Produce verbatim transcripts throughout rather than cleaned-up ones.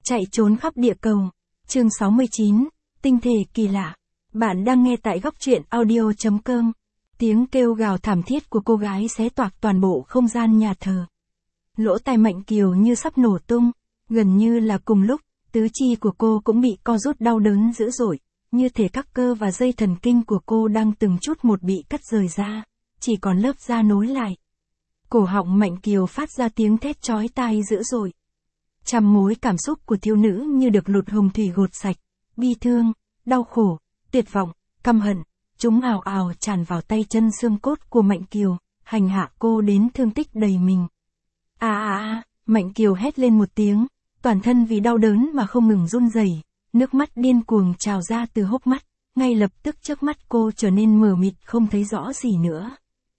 Chạy trốn khắp địa cầu. Chương sáu mươi chín, tinh thể kỳ lạ. Bạn đang nghe tại góc truyện audio chấm com. Tiếng kêu gào thảm thiết của cô gái xé toạc toàn bộ không gian nhà thờ. Lỗ tai Mạnh Kiều như sắp nổ tung, gần như là cùng lúc, tứ chi của cô cũng bị co rút đau đớn dữ dội, như thể các cơ và dây thần kinh của cô đang từng chút một bị cắt rời ra, chỉ còn lớp da nối lại. Cổ họng Mạnh Kiều phát ra tiếng thét chói tai dữ dội. Trăm mối cảm xúc của thiếu nữ như được lụt hồng thủy gột sạch, bi thương, đau khổ, tuyệt vọng, căm hận, chúng ào ào tràn vào tay chân xương cốt của Mạnh Kiều, hành hạ cô đến thương tích đầy mình. A a a, Mạnh Kiều hét lên một tiếng, toàn thân vì đau đớn mà không ngừng run rẩy, nước mắt điên cuồng trào ra từ hốc mắt, ngay lập tức trước mắt cô trở nên mờ mịt không thấy rõ gì nữa.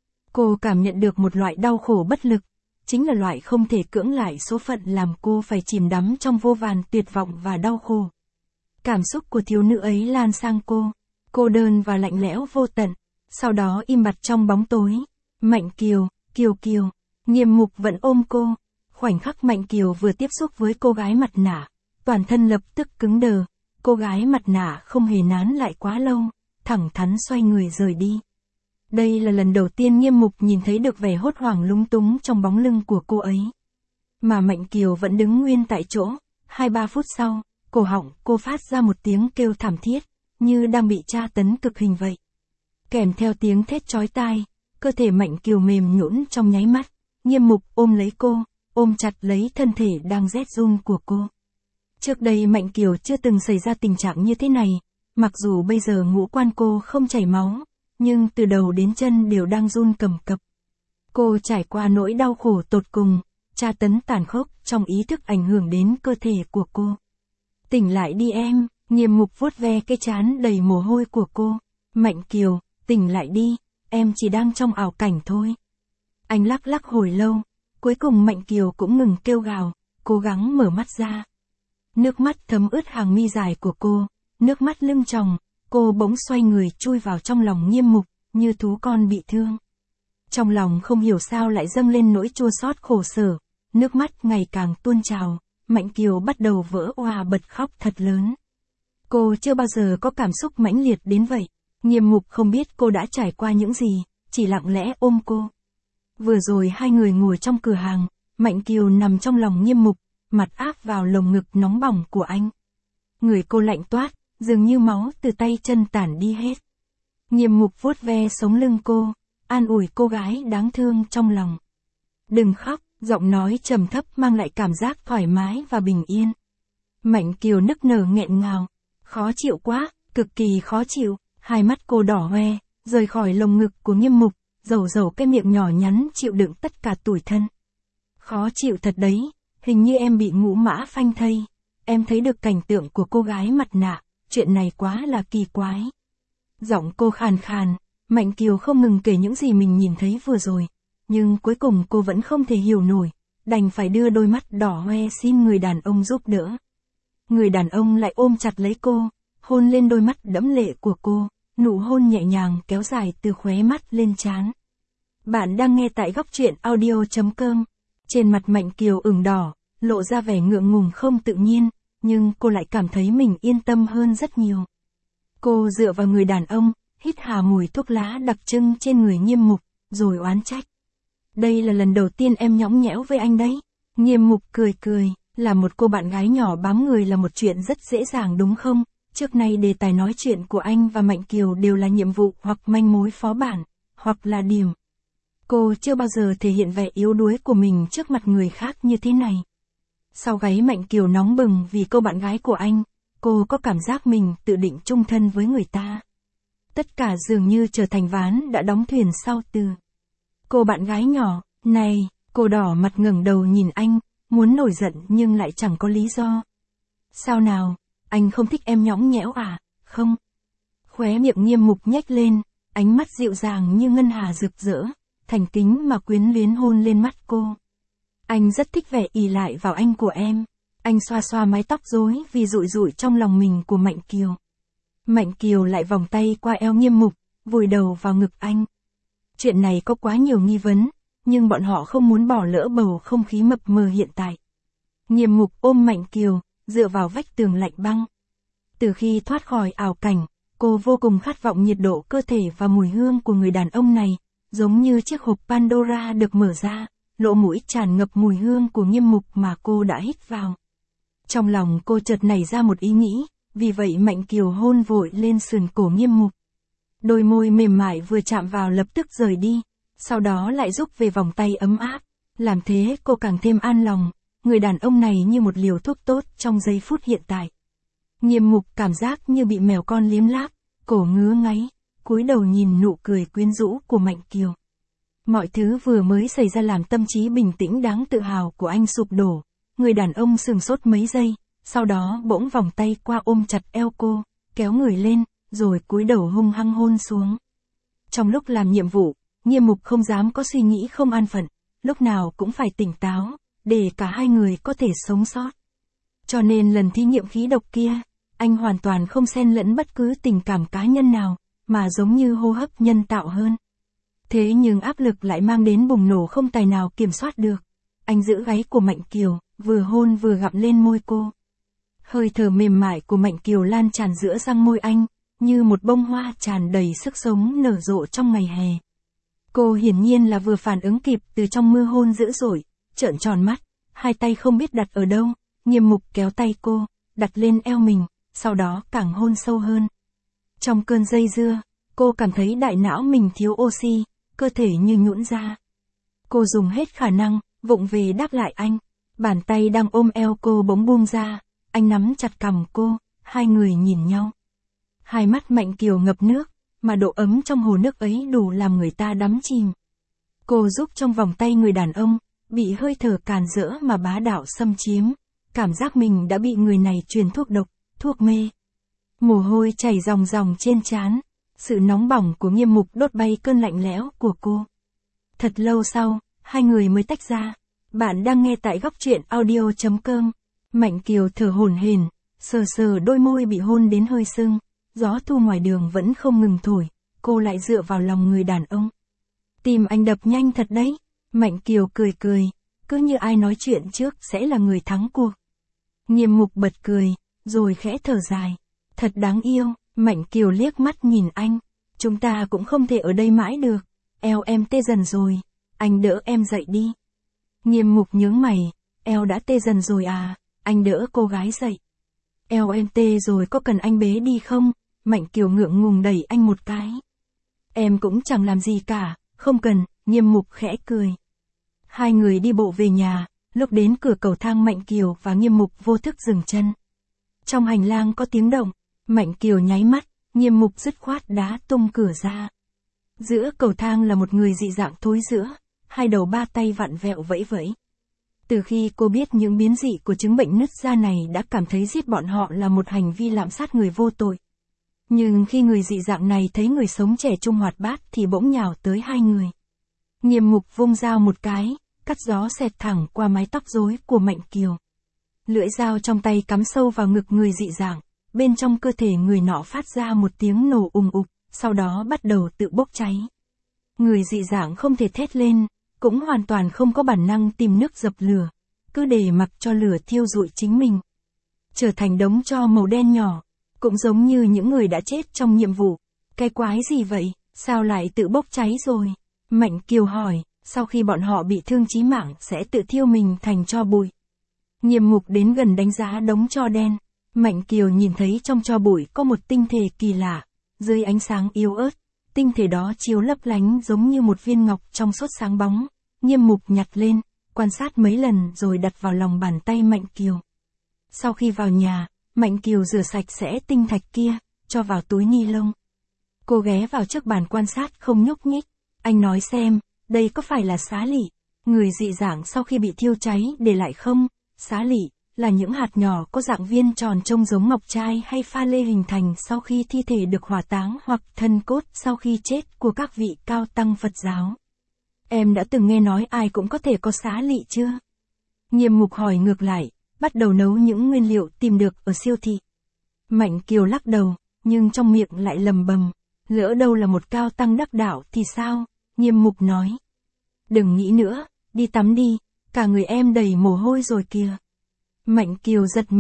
Cô cảm nhận được một loại đau khổ bất lực, chính là loại không thể cưỡng lại số phận làm cô phải chìm đắm trong vô vàn tuyệt vọng và đau khổ. Cảm xúc của thiếu nữ ấy lan sang cô, cô đơn và lạnh lẽo vô tận, sau đó im bặt trong bóng tối. Mạnh Kiều, Kiều Kiều, Nghiêm Mục vẫn ôm cô, khoảnh khắc Mạnh Kiều vừa tiếp xúc với cô gái mặt nạ, toàn thân lập tức cứng đờ, cô gái mặt nạ không hề nán lại quá lâu, thẳng thắn xoay người rời đi. Đây là lần đầu tiên Nghiêm Mục nhìn thấy được vẻ hốt hoảng lúng túng trong bóng lưng của cô ấy. Mà Mạnh Kiều vẫn đứng nguyên tại chỗ, hai ba phút sau, cổ họng cô phát ra một tiếng kêu thảm thiết, như đang bị tra tấn cực hình vậy. Kèm theo tiếng thét chói tai, cơ thể Mạnh Kiều mềm nhũn trong nháy mắt, Nghiêm Mục ôm lấy cô, ôm chặt lấy thân thể đang rét run của cô. Trước đây Mạnh Kiều chưa từng xảy ra tình trạng như thế này, mặc dù bây giờ ngũ quan cô không chảy máu, nhưng từ đầu đến chân đều đang run cầm cập. Cô trải qua nỗi đau khổ tột cùng, tra tấn tàn khốc trong ý thức ảnh hưởng đến cơ thể của cô. Tỉnh lại đi em, Nghiêm Mục vuốt ve cái trán đầy mồ hôi của cô. Mạnh Kiều, tỉnh lại đi, em chỉ đang trong ảo cảnh thôi. Anh lắc lắc hồi lâu, cuối cùng Mạnh Kiều cũng ngừng kêu gào, cố gắng mở mắt ra. Nước mắt thấm ướt hàng mi dài của cô, nước mắt lưng tròng, cô bỗng xoay người chui vào trong lòng Nghiêm Mục, như thú con bị thương. Trong lòng không hiểu sao lại dâng lên nỗi chua xót khổ sở, nước mắt ngày càng tuôn trào, Mạnh Kiều bắt đầu vỡ òa bật khóc thật lớn. Cô chưa bao giờ có cảm xúc mãnh liệt đến vậy, Nghiêm Mục không biết cô đã trải qua những gì, chỉ lặng lẽ ôm cô. Vừa rồi hai người ngồi trong cửa hàng, Mạnh Kiều nằm trong lòng Nghiêm Mục, mặt áp vào lồng ngực nóng bỏng của anh. Người cô lạnh toát, dường như máu từ tay chân tản đi hết. Nghiêm Mục vuốt ve sống lưng cô, an ủi cô gái đáng thương trong lòng. Đừng khóc, giọng nói trầm thấp mang lại cảm giác thoải mái và bình yên. Mạnh Kiều nức nở nghẹn ngào, khó chịu quá, cực kỳ khó chịu, hai mắt cô đỏ hoe, rời khỏi lồng ngực của Nghiêm Mục, dầu dầu cái miệng nhỏ nhắn chịu đựng tất cả tủi thân. Khó chịu thật đấy, hình như em bị ngũ mã phanh thây, em thấy được cảnh tượng của cô gái mặt nạ, chuyện này quá là kỳ quái. Giọng cô khàn khàn, Mạnh Kiều không ngừng kể những gì mình nhìn thấy vừa rồi, nhưng cuối cùng cô vẫn không thể hiểu nổi, đành phải đưa đôi mắt đỏ hoe xin người đàn ông giúp đỡ. Người đàn ông lại ôm chặt lấy cô, hôn lên đôi mắt đẫm lệ của cô, nụ hôn nhẹ nhàng kéo dài từ khóe mắt lên trán. Bạn đang nghe tại góc truyện audio chấm com. Trên mặt Mạnh Kiều ửng đỏ, lộ ra vẻ ngượng ngùng không tự nhiên, nhưng cô lại cảm thấy mình yên tâm hơn rất nhiều. Cô dựa vào người đàn ông, hít hà mùi thuốc lá đặc trưng trên người Nghiêm Mục, rồi oán trách. Đây là lần đầu tiên em nhõng nhẽo với anh đấy. Nghiêm Mục cười cười, là một cô bạn gái nhỏ bám người là một chuyện rất dễ dàng đúng không? Trước nay đề tài nói chuyện của anh và Mạnh Kiều đều là nhiệm vụ hoặc manh mối phó bản, hoặc là điểm. Cô chưa bao giờ thể hiện vẻ yếu đuối của mình trước mặt người khác như thế này. Sau gáy Mạnh Kiều nóng bừng vì cô bạn gái của anh, cô có cảm giác mình tự định chung thân với người ta. Tất cả dường như trở thành ván đã đóng thuyền sau từ. Cô bạn gái nhỏ, này, cô đỏ mặt ngẩng đầu nhìn anh, muốn nổi giận nhưng lại chẳng có lý do. Sao nào, anh không thích em nhõng nhẽo à, không? Khóe miệng Nghiêm Mục nhếch lên, ánh mắt dịu dàng như ngân hà rực rỡ, thành kính mà quyến luyến hôn lên mắt cô. Anh rất thích vẻ ỷ lại vào anh của em. Anh xoa xoa mái tóc rối vì rụi rụi trong lòng mình của Mạnh Kiều. Mạnh Kiều lại vòng tay qua eo Nghiêm Mục, vùi đầu vào ngực anh. Chuyện này có quá nhiều nghi vấn, nhưng bọn họ không muốn bỏ lỡ bầu không khí mập mờ hiện tại. Nghiêm Mục ôm Mạnh Kiều, dựa vào vách tường lạnh băng. Từ khi thoát khỏi ảo cảnh, cô vô cùng khát vọng nhiệt độ cơ thể và mùi hương của người đàn ông này, giống như chiếc hộp Pandora được mở ra, lỗ mũi tràn ngập mùi hương của Nghiêm Mục mà cô đã hít vào. Trong lòng cô chợt nảy ra một ý nghĩ, vì vậy Mạnh Kiều hôn vội lên sườn cổ Nghiêm Mục. Đôi môi mềm mại vừa chạm vào lập tức rời đi, sau đó lại rúc về vòng tay ấm áp, làm thế cô càng thêm an lòng, người đàn ông này như một liều thuốc tốt trong giây phút hiện tại. Nghiêm Mục cảm giác như bị mèo con liếm láp, cổ ngứa ngáy, cúi đầu nhìn nụ cười quyến rũ của Mạnh Kiều. Mọi thứ vừa mới xảy ra làm tâm trí bình tĩnh đáng tự hào của anh sụp đổ, người đàn ông sừng sốt mấy giây, sau đó bỗng vòng tay qua ôm chặt eo cô, kéo người lên, rồi cúi đầu hung hăng hôn xuống. Trong lúc làm nhiệm vụ, Nghiêm Mục không dám có suy nghĩ không an phận, lúc nào cũng phải tỉnh táo, để cả hai người có thể sống sót. Cho nên lần thí nghiệm khí độc kia, anh hoàn toàn không xen lẫn bất cứ tình cảm cá nhân nào, mà giống như hô hấp nhân tạo hơn. Thế nhưng áp lực lại mang đến bùng nổ không tài nào kiểm soát được. Anh giữ gáy của Mạnh Kiều, vừa hôn vừa gặm lên môi cô. Hơi thở mềm mại của Mạnh Kiều lan tràn giữa răng môi anh, như một bông hoa tràn đầy sức sống nở rộ trong ngày hè. Cô hiển nhiên là vừa phản ứng kịp từ trong mưa hôn dữ dội, trợn tròn mắt, hai tay không biết đặt ở đâu, Nghiêm Mục kéo tay cô, đặt lên eo mình, sau đó càng hôn sâu hơn. Trong cơn dây dưa, cô cảm thấy đại não mình thiếu oxy, cơ thể như nhũn ra. Cô dùng hết khả năng, vụng về đáp lại anh, bàn tay đang ôm eo cô bỗng buông ra, anh nắm chặt cằm cô, hai người nhìn nhau. Hai mắt Mạnh Kiều ngập nước, mà độ ấm trong hồ nước ấy đủ làm người ta đắm chìm. Cô giúp trong vòng tay người đàn ông, bị hơi thở càn rỡ mà bá đạo xâm chiếm, cảm giác mình đã bị người này truyền thuốc độc, thuốc mê. Mồ hôi chảy ròng ròng trên trán, sự nóng bỏng của Nghiêm Mục đốt bay cơn lạnh lẽo của cô. Thật lâu sau, hai người mới tách ra. Bạn đang nghe tại góc truyện audio chấm com. Mạnh Kiều thở hổn hển, sờ sờ đôi môi bị hôn đến hơi sưng, gió thu ngoài đường vẫn không ngừng thổi, cô lại dựa vào lòng người đàn ông. Tim anh đập nhanh thật đấy, Mạnh Kiều cười cười, cứ như ai nói chuyện trước sẽ là người thắng cuộc. Nghiêm Mục bật cười, rồi khẽ thở dài. Thật đáng yêu, Mạnh Kiều liếc mắt nhìn anh, chúng ta cũng không thể ở đây mãi được, eo em tê dần rồi, anh đỡ em dậy đi. Nghiêm Mục nhướng mày, eo đã tê dần rồi à, anh đỡ cô gái dậy. Eo em tê rồi có cần anh bế đi không? Mạnh Kiều ngượng ngùng đẩy anh một cái. Em cũng chẳng làm gì cả, không cần, Nghiêm Mục khẽ cười. Hai người đi bộ về nhà, lúc đến cửa cầu thang Mạnh Kiều và Nghiêm Mục vô thức dừng chân. Trong hành lang có tiếng động, Mạnh Kiều nháy mắt, Nghiêm Mục dứt khoát đá tung cửa ra. Giữa cầu thang là một người dị dạng thối rữa, hai đầu ba tay vặn vẹo vẫy vẫy. Từ khi cô biết những biến dị của chứng bệnh nứt da này đã cảm thấy giết bọn họ là một hành vi lạm sát người vô tội. Nhưng khi người dị dạng này thấy người sống trẻ trung hoạt bát thì bỗng nhào tới hai người. Nghiêm Mục vung dao một cái, cắt gió xẹt thẳng qua mái tóc rối của Mạnh Kiều. Lưỡi dao trong tay cắm sâu vào ngực người dị dạng, bên trong cơ thể người nọ phát ra một tiếng nổ ùng ục, sau đó bắt đầu tự bốc cháy. Người dị dạng không thể thét lên, cũng hoàn toàn không có bản năng tìm nước dập lửa, cứ để mặc cho lửa thiêu rụi chính mình. Trở thành đống tro màu đen nhỏ, cũng giống như những người đã chết trong nhiệm vụ. Cái quái gì vậy, sao lại tự bốc cháy rồi? Mạnh Kiều hỏi, sau khi bọn họ bị thương chí mạng sẽ tự thiêu mình thành tro bụi. Nghiêm Mục đến gần đánh giá đống tro đen. Mạnh Kiều nhìn thấy trong tro bụi có một tinh thể kỳ lạ, dưới ánh sáng yếu ớt, tinh thể đó chiếu lấp lánh giống như một viên ngọc trong suốt sáng bóng. Nghiêm Mục nhặt lên, quan sát mấy lần rồi đặt vào lòng bàn tay Mạnh Kiều. Sau khi vào nhà, Mạnh Kiều rửa sạch sẽ tinh thạch kia, cho vào túi ni lông. Cô ghé vào trước bàn quan sát không nhúc nhích. Anh nói xem, đây có phải là xá lị, người dị dạng sau khi bị thiêu cháy để lại không? Xá lị là những hạt nhỏ có dạng viên tròn trông giống ngọc trai hay pha lê hình thành sau khi thi thể được hỏa táng hoặc thân cốt sau khi chết của các vị cao tăng Phật giáo. Em đã từng nghe nói ai cũng có thể có xá lị chưa? Nghiêm Mục hỏi ngược lại, bắt đầu nấu những nguyên liệu tìm được ở siêu thị. Mạnh Kiều lắc đầu, nhưng trong miệng lại lầm bầm, lỡ đâu là một cao tăng đắc đạo thì sao? Nghiêm Mục nói, đừng nghĩ nữa, đi tắm đi, cả người em đầy mồ hôi rồi kìa. Mạnh Kiều giật mình,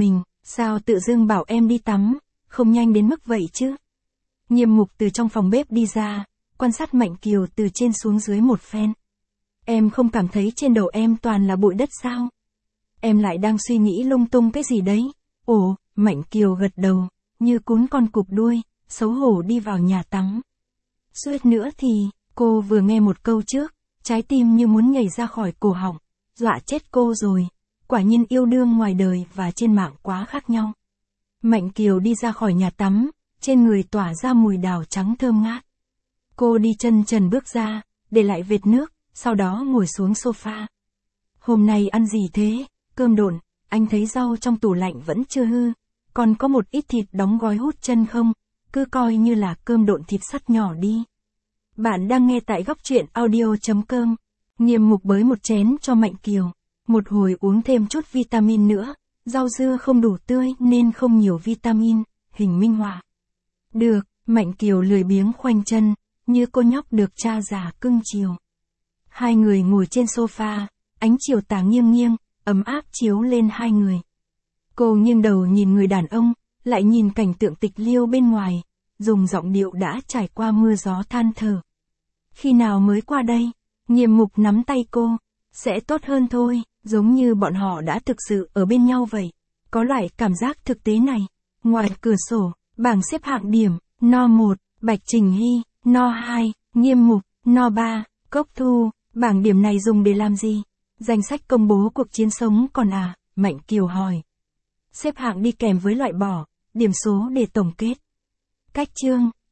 Sao tự dưng bảo em đi tắm, không nhanh đến mức vậy chứ? Nghiêm Mục từ trong phòng bếp đi ra, quan sát Mạnh Kiều từ trên xuống dưới một phen. Em không cảm thấy trên đầu em toàn là bụi đất sao? Em lại đang suy nghĩ lung tung cái gì đấy? Ồ, Mạnh Kiều gật đầu, như cún con cụp đuôi, xấu hổ đi vào nhà tắm. Suýt nữa thì, cô vừa nghe một câu trước, trái tim như muốn nhảy ra khỏi cổ họng, dọa chết cô rồi. Quả nhiên yêu đương ngoài đời và trên mạng quá khác nhau. Mạnh Kiều đi ra khỏi nhà tắm, trên người tỏa ra mùi đào trắng thơm ngát. Cô đi chân trần bước ra, để lại vệt nước, sau đó ngồi xuống sofa. Hôm nay ăn gì thế? Cơm độn, anh thấy rau trong tủ lạnh vẫn chưa hư, còn có một ít thịt đóng gói hút chân không, cứ coi như là cơm độn thịt sắt nhỏ đi. Bạn đang nghe tại góc truyện audio chấm com. Nghiêm Mục bới một chén cho Mạnh Kiều. Một hồi uống thêm chút vitamin nữa, rau dưa không đủ tươi nên không nhiều vitamin, hình minh họa. Được, Mạnh Kiều lười biếng khoanh chân, như cô nhóc được cha già cưng chiều. Hai người ngồi trên sofa, ánh chiều tà nghiêng nghiêng, ấm áp chiếu lên hai người. Cô nghiêng đầu nhìn người đàn ông, lại nhìn cảnh tượng tịch liêu bên ngoài, dùng giọng điệu đã trải qua mưa gió than thở. Khi nào mới qua đây? Nghiêm Mục nắm tay cô. Sẽ tốt hơn thôi, giống như bọn họ đã thực sự ở bên nhau vậy. Có loại cảm giác thực tế này. Ngoài cửa sổ, bảng xếp hạng điểm, no một, Bạch Trình Hy, no hai, Nghiêm Mục, no ba, Cốc Thu. Bảng điểm này dùng để làm gì? Danh sách công bố cuộc chiến sống còn à? Mạnh Kiều hỏi. Xếp hạng đi kèm với loại bỏ, điểm số để tổng kết. Cách chương.